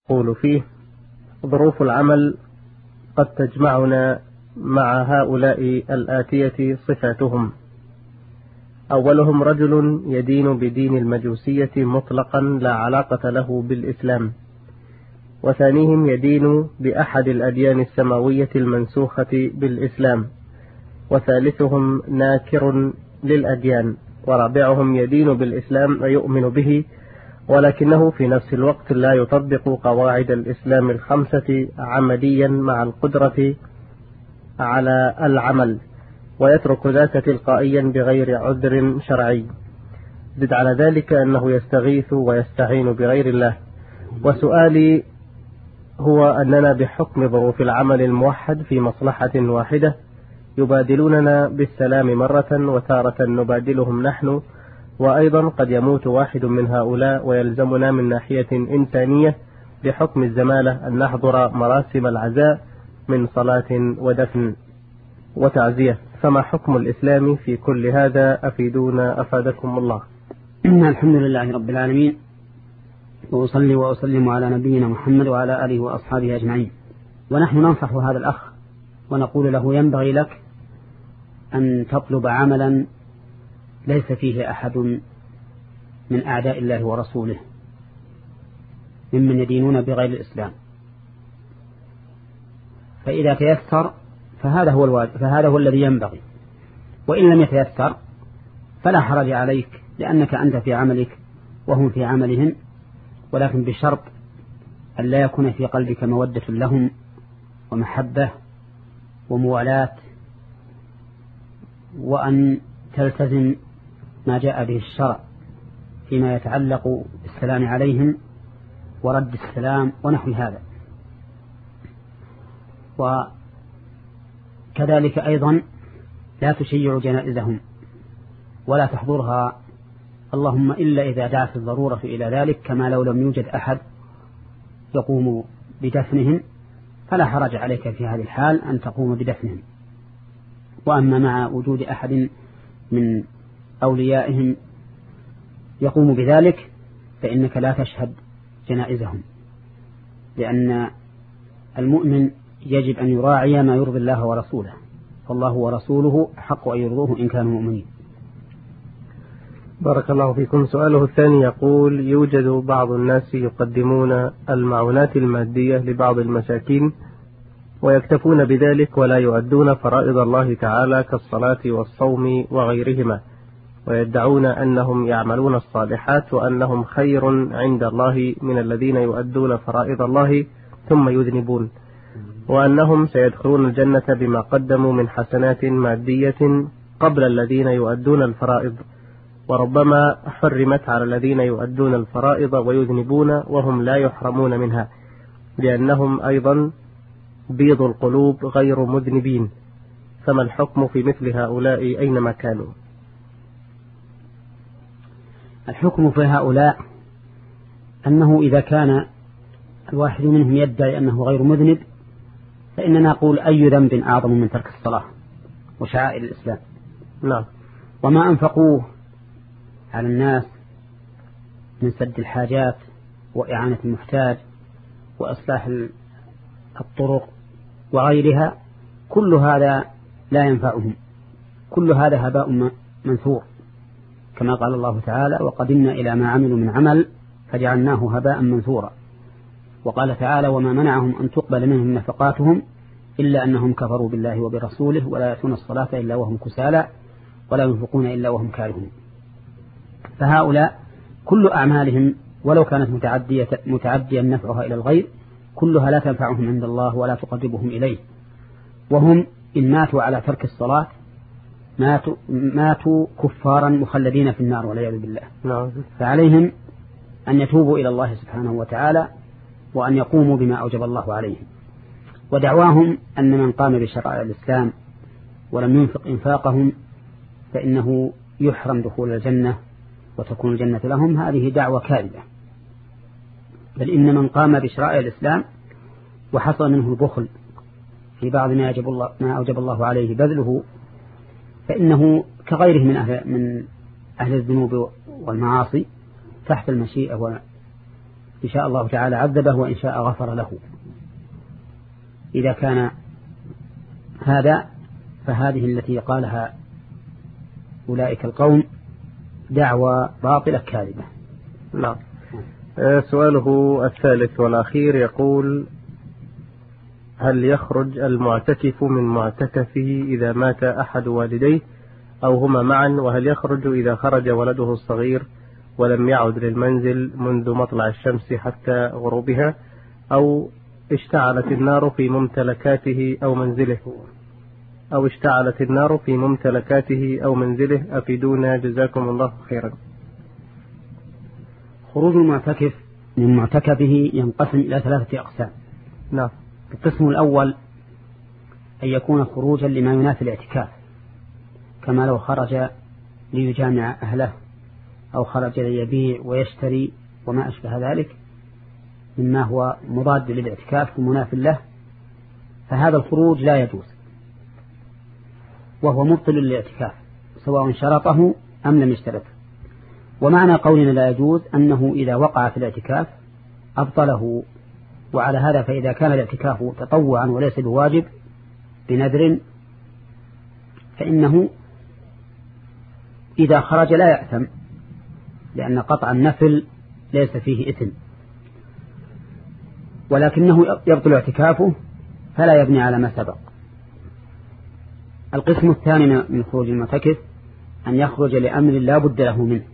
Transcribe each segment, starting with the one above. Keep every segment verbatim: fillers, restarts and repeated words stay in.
يقول فيه: ظروف العمل قد تجمعنا مع هؤلاء الآتية صفاتهم: أولهم رجل يدين بدين المجوسية مطلقا لا علاقة له بالإسلام، وثانيهم يدين بأحد الأديان السماوية المنسوخة بالإسلام، وثالثهم ناكر للأديان، ورابعهم يدين بالإسلام ويؤمن به ولكنه في نفس الوقت لا يطبق قواعد الإسلام الخمسة عمليا مع القدرة على العمل، ويترك ذاك تلقائيا بغير عذر شرعي. زد على ذلك أنه يستغيث ويستعين بغير الله. وسؤالي هو أننا بحكم ظروف العمل الموحد في مصلحة واحدة يبادلوننا بالسلام مرة، وتارة نبادلهم نحن، وأيضا قد يموت واحد من هؤلاء ويلزمنا من ناحية إنسانية بحكم الزمالة أن نحضر مراسم العزاء من صلاة ودفن وتعزية، فما حكم الإسلام في كل هذا؟ أفيدونا أفادكم الله. الحمد لله رب العالمين، وأصلي وأسلم على نبينا محمد وعلى آله وأصحابه أجمعين. ونحن ننصح هذا الأخ ونقول له: ينبغي لك أن تطلب عملا ليس فيه أحد من أعداء الله ورسوله ممن يدينون بغير الإسلام، فإذا تيسر فهذا هو الواجب، فهذا هو الذي ينبغي. وإن لم يتيسر فلا حرج عليك، لأنك أنت في عملك وهم في عملهم، ولكن بشرط أن لا يكون في قلبك مودة لهم ومحبة وموالاة، وأن تلتزم ما جاء به الشرع فيما يتعلق بالسلام عليهم ورد السلام ونحو هذا. وكذلك أيضا لا تشيع جنائزهم ولا تحضرها، اللهم إلا إذا دعت الضرورة إلى ذلك، كما لو لم يوجد أحد يقوم بدفنهم فلا حرج عليك في هذه الحال أن تقوم بدفنهم. وأما مع وجود أحد من أوليائهم يقوم بذلك فإنك لا تشهد جنائزهم، لأن المؤمن يجب أن يراعي ما يرضي الله ورسوله، فالله ورسوله حق أن يرضوه إن كانوا مؤمنين. بارك الله فيكم. سؤاله الثاني يقول: يوجد بعض الناس يقدمون المعونات المادية لبعض المساكين ويكتفون بذلك ولا يؤدون فرائض الله تعالى كالصلاة والصوم وغيرهما، ويدعون أنهم يعملون الصالحات وأنهم خير عند الله من الذين يؤدون فرائض الله ثم يذنبون، وأنهم سيدخلون الجنة بما قدموا من حسنات مادية قبل الذين يؤدون الفرائض، وربما حرمت على الذين يؤدون الفرائض ويذنبون وهم لا يحرمون منها، لأنهم أيضا بيض القلوب غير مذنبين، فما الحكم في مثل هؤلاء أينما كانوا؟ الحكم في هؤلاء أنه إذا كان الواحد منهم يدعي أنه غير مذنب فإننا نقول: أي ذنب أعظم من ترك الصلاة وشعائر الإسلام؟ نعم. وما أنفقوه على الناس من سد الحاجات وإعانة المحتاج وإصلاح الطرق وغيرها، كل هذا لا ينفعهم، كل هذا هباء منثور، كما قال الله تعالى: وقدمنا إلى ما عملوا من عمل فجعلناه هباء منثورا. وقال تعالى: وما منعهم أن تقبل منهم نفقاتهم إلا أنهم كفروا بالله وبرسوله ولا يأتون الصلاة إلا وهم كسالى ولا ينفقون إلا وهم كارهون. فهؤلاء كل أعمالهم ولو كانت متعدية متعديا نفعها إلى الغير كلها لا تنفعهم عند الله ولا تقربهم إليه، وهم إن ماتوا على ترك الصلاة ماتوا, ماتوا كفارا مخلدين في النار والعياذ بالله. فعليهم أن يتوبوا إلى الله سبحانه وتعالى وأن يقوموا بما أوجب الله عليهم. ودعواهم أن من قام بشرائع الإسلام ولم ينفق إنفاقهم فإنه يحرم دخول الجنة وتكون الجنة لهم، هذه دعوة كاذبة. بل إن من قام بشرائع الإسلام وحصل منه البخل في بعض ما يجب الله ما أوجب الله عليه بذله فإنه كغيره من أهل, من أهل الذنوب والمعاصي تحت المشيئة إن شاء الله تعالى عذبه وإن شاء غفر له. إذا كان هذا فهذه التي قالها أولئك القوم دعوى باطلة كاذبة. نعم. سؤاله الثالث والأخير يقول: هل يخرج المعتكف من معتكفه إذا مات أحد والديه أو هما معا؟ وهل يخرج إذا خرج ولده الصغير ولم يعد للمنزل منذ مطلع الشمس حتى غروبها، أو اشتعلت النار في ممتلكاته أو منزله أو اشتعلت النار في ممتلكاته أو منزله؟ أفيدونا جزاكم الله خيرا. خروج المعتكف من معتكفه ينقسم إلى ثلاثة أقسام. نعم. القسم الأول أن يكون خروجا لما ينافي الاعتكاف، كما لو خرج ليجامع أهله أو خرج ليبيع ويشتري وما أشبه ذلك مما هو مضاد للاعتكاف ومناف له، فهذا الخروج لا يجوز وهو مبطل للاعتكاف سواء شرطه أم لم يشترطه. ومعنى قولنا لا يجوز أنه إذا وقع في الاعتكاف أبطله. وعلى هذا فإذا كان الاعتكاف تطوعا وليس بواجب بنذر فإنه إذا خرج لا يأثم، لأن قطع النفل ليس فيه إثم، ولكنه يبطل اعتكافه فلا يبني على ما سبق. القسم الثاني من خروج المعتكف أن يخرج لأمر لا بد له منه،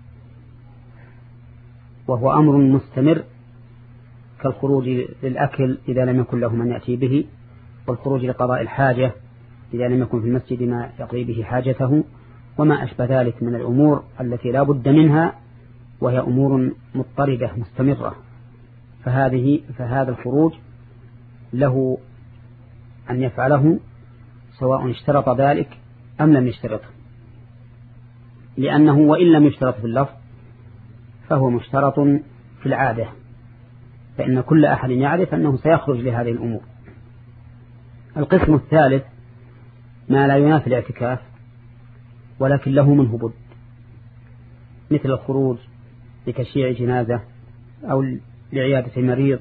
وهو أمر مستمر كالخروج للأكل إذا لم يكن له من يأتي به، والخروج لقضاء الحاجة إذا لم يكن في المسجد ما يقضي به حاجته، وما أشبه ذلك من الأمور التي لا بد منها وهي أمور مضطردة مستمرة. فهذه فهذا الخروج له أن يفعله سواء اشترط ذلك أم لم يشترطه، لأنه وإن لم يشترط في اللفظ فهو مشترط في العادة، فإن كل أحد يعرف أنه سيخرج لهذه الأمور. القسم الثالث ما لا ينافي الاعتكاف ولكن له منه بد، مثل الخروج لتشييع جنازة أو لعيادة مريض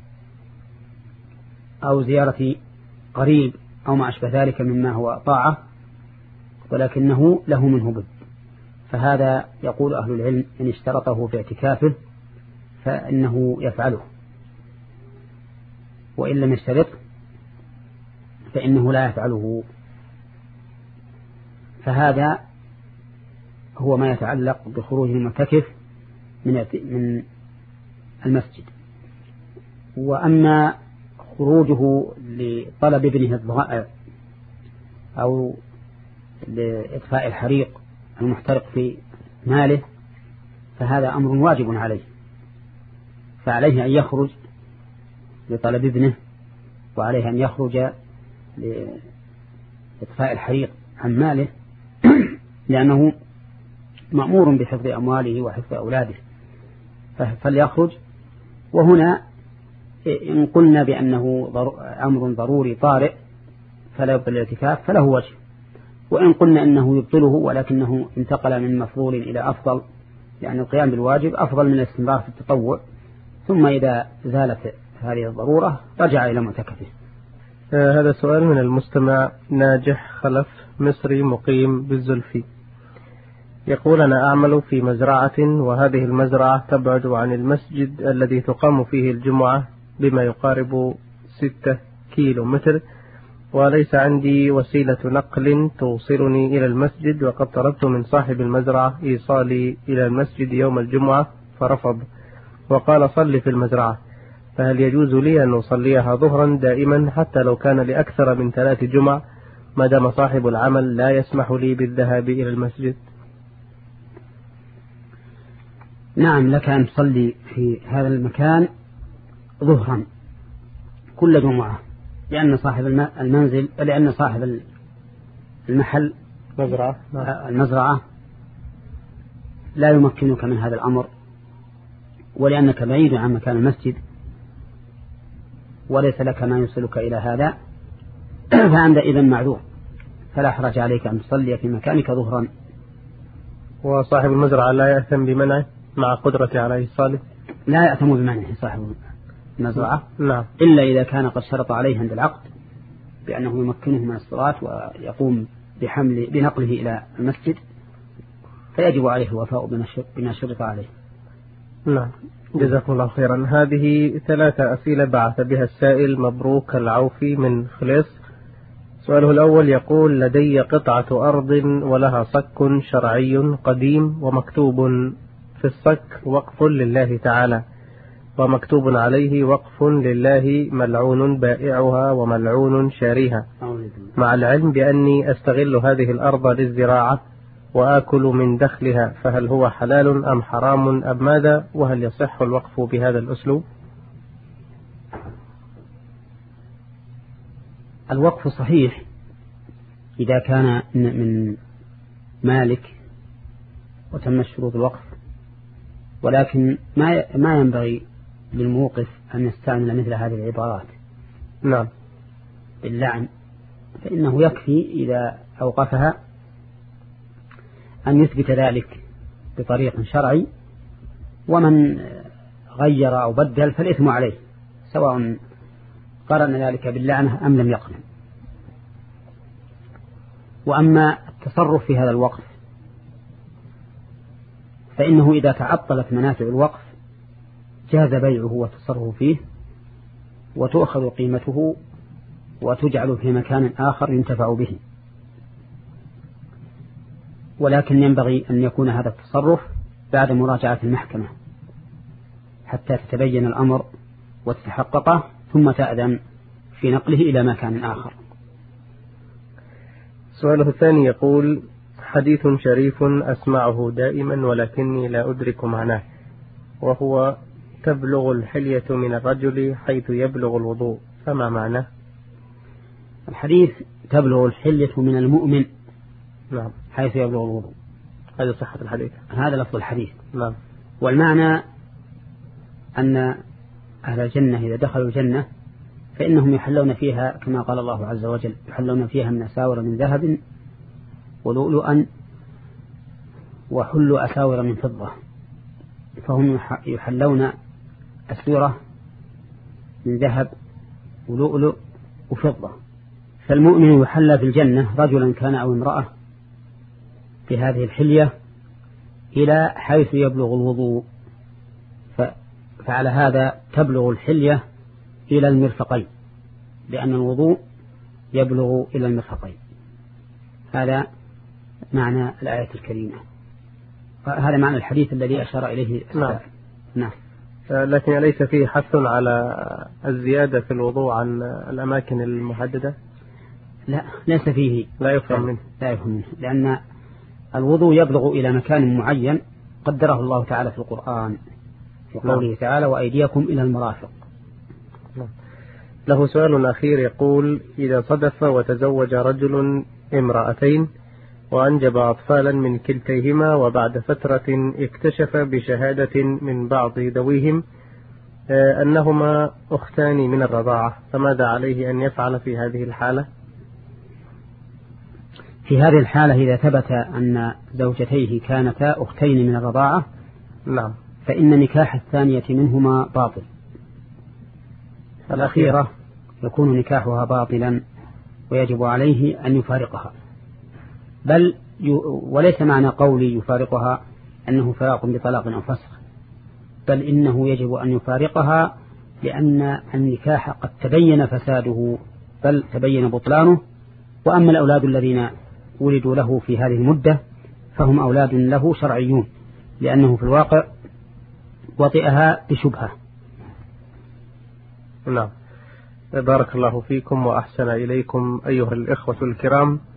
أو زيارة قريب أو ما أشبه ذلك مما هو طاعة، ولكنه له منه بد، فهذا يقول أهل العلم إن اشترطه في اعتكافه فإنه يفعله، وإن لم يشترط فإنه لا يفعله. فهذا هو ما يتعلق بخروج المعتكف من المسجد. وأما خروجه لطلب ابنه الضائع أو لإطفاء الحريق المحترق في ماله فهذا أمر واجب عليه، فعليه أن يخرج لطلب ابنه، وعليه أن يخرج لإطفاء الحريق عن ماله لأنه مأمور بحفظ أمواله وحفظ أولاده، فليخرج. وهنا إن قلنا بأنه أمر ضروري طارئ فلا يبطل الاعتكاف فله وجه، وإن قلنا أنه يبطله ولكنه انتقل من مفضول إلى أفضل، يعني القيام بالواجب أفضل من الاستمرار في التطوع، ثم إذا زالت هذه الضرورة رجع إلى معتكفه. آه هذا سؤال من المستمع ناجح خلف مصري مقيم بالزلفي، يقول: أنا أعمل في مزرعة، وهذه المزرعة تبعد عن المسجد الذي تقام فيه الجمعة بما يقارب ستة كيلو متر، وليس عندي وسيلة نقل توصلني إلى المسجد، وقد طلبت من صاحب المزرعة إيصالي إلى المسجد يوم الجمعة فرفض وقال: صل في المزرعة، فهل يجوز لي أن أصليها ظهرا دائما حتى لو كان لأكثر من ثلاث جمع ما دام صاحب العمل لا يسمح لي بالذهاب إلى المسجد؟ نعم، لك أن تصلي في هذا المكان ظهرا كل جمعة، لأن صاحب المنزل لأن صاحب المحل مزرعة المزرعة لا يمكنك من هذا الأمر، ولأنك بعيد عن مكان المسجد وليس لك ما يوصلك إلى هذا، فأنت إذن معذور، فلا حرج عليك أن تصلي في مكانك ظهرا. وصاحب المزرعة لا يأثم بمنعه مع قدرته على إيصاله؟ لا يأتم بمنعه صاحب المزرعة نعم. إلا إذا كان قد شرط عليه عند العقد بأنه يمكنه من الصلاة ويقوم بحمل بنقله إلى المسجد، فيجب عليه الوفاء بما شرط عليه. نعم، جزاكم الله خيرا. هذه ثلاثة أسئلة بعث بها السائل مبروك العوفي من خليص. سؤاله الأول يقول: لدي قطعة أرض ولها صك شرعي قديم، ومكتوب في الصك وقف لله تعالى، ومكتوب عليه وقف لله ملعون بائعها وملعون شاريها، مع العلم بأني أستغل هذه الأرض للزراعة وآكل من دخلها، فهل هو حلال أم حرام أم ماذا؟ وهل يصح الوقف بهذا الأسلوب؟ الوقف صحيح إذا كان من مالك وتم شروط الوقف، ولكن ما ما ينبغي للموقف أن يستعمل مثل هذه العبارات. نعم. باللعن، فإنه يكفي إذا أوقفها أن يثبت ذلك بطريق شرعي، ومن غير أو بدل فالإثم عليه، سواء قرن ذلك باللعنة أم لم يقرن. وأما التصرف في هذا الوقف فإنه إذا تعطلت منافع الوقف جاز بيعه والتصرف فيه، وتؤخذ قيمته وتجعل في مكان آخر ينتفع به، ولكن ينبغي أن يكون هذا التصرف بعد مراجعة المحكمة حتى تتبين الأمر وتتحققه، ثم تأذن في نقله إلى مكان آخر. سؤاله الثاني يقول: حديث شريف أسمعه دائما ولكني لا أدرك معناه، وهو: تبلغ الحلية من الرجل حيث يبلغ الوضوء، فما معناه؟ الحديث تبلغ الحلية من المؤمن نعم حيث يبلغ الوضوء، هذا صحة الحديث، هذا لفظ الحديث. نعم. والمعنى أن أهل الجنة إذا دخلوا الجنة فإنهم يحلون فيها كما قال الله عز وجل: يحلون فيها من أساور من ذهب ولؤلؤا وحلوا أساور من فضة، فهم يحلون أسورة من ذهب ولؤلؤ وفضة. فالمؤمن يحلى في الجنة رجلا كان أو امرأة بهذه الحلية إلى حيث يبلغ الوضوء، فعلى هذا تبلغ الحلية إلى المرفقين، لأن الوضوء يبلغ إلى المرفقين. هذا معنى الآية الكريمة، هذا معنى الحديث الذي أشار إليه السائل. نعم. لكن ليس فيه حث على الزيادة في الوضوء عن الأماكن المحددة؟ لا، ليس فيه، لا يفهم منه. لا يفهم منه، لأن الوضوء يبلغ إلى مكان معين قدره الله تعالى في القرآن في قوله تعالى: وأيديكم إلى المرافق. له سؤال أخير يقول: إذا صدف وتزوج رجل امرأتين وأنجب أطفالا من كلتيهما، وبعد فترة اكتشف بشهادة من بعض ذويهم أنهما أختان من الرضاعة، فماذا عليه أن يفعل في هذه الحالة؟ في هذه الحالة إذا ثبت أن زوجتيه كانتا أختين من الرضاعة، نعم، فإن نكاح الثانية منهما باطل، الأخيرة يكون نكاحها باطلا ويجب عليه أن يفارقها. بل وليس معنى قولي يفارقها أنه فراق بطلاق أو فسخ، بل إنه يجب أن يفارقها لأن النكاح قد تبين فساده بل تبين بطلانه. وأما الأولاد الذين ولدوا له في هذه المدة فهم أولاد له شرعيون، لأنه في الواقع وطئها بشبهة. نعم. بارك الله فيكم وأحسن إليكم أيها الإخوة الكرام.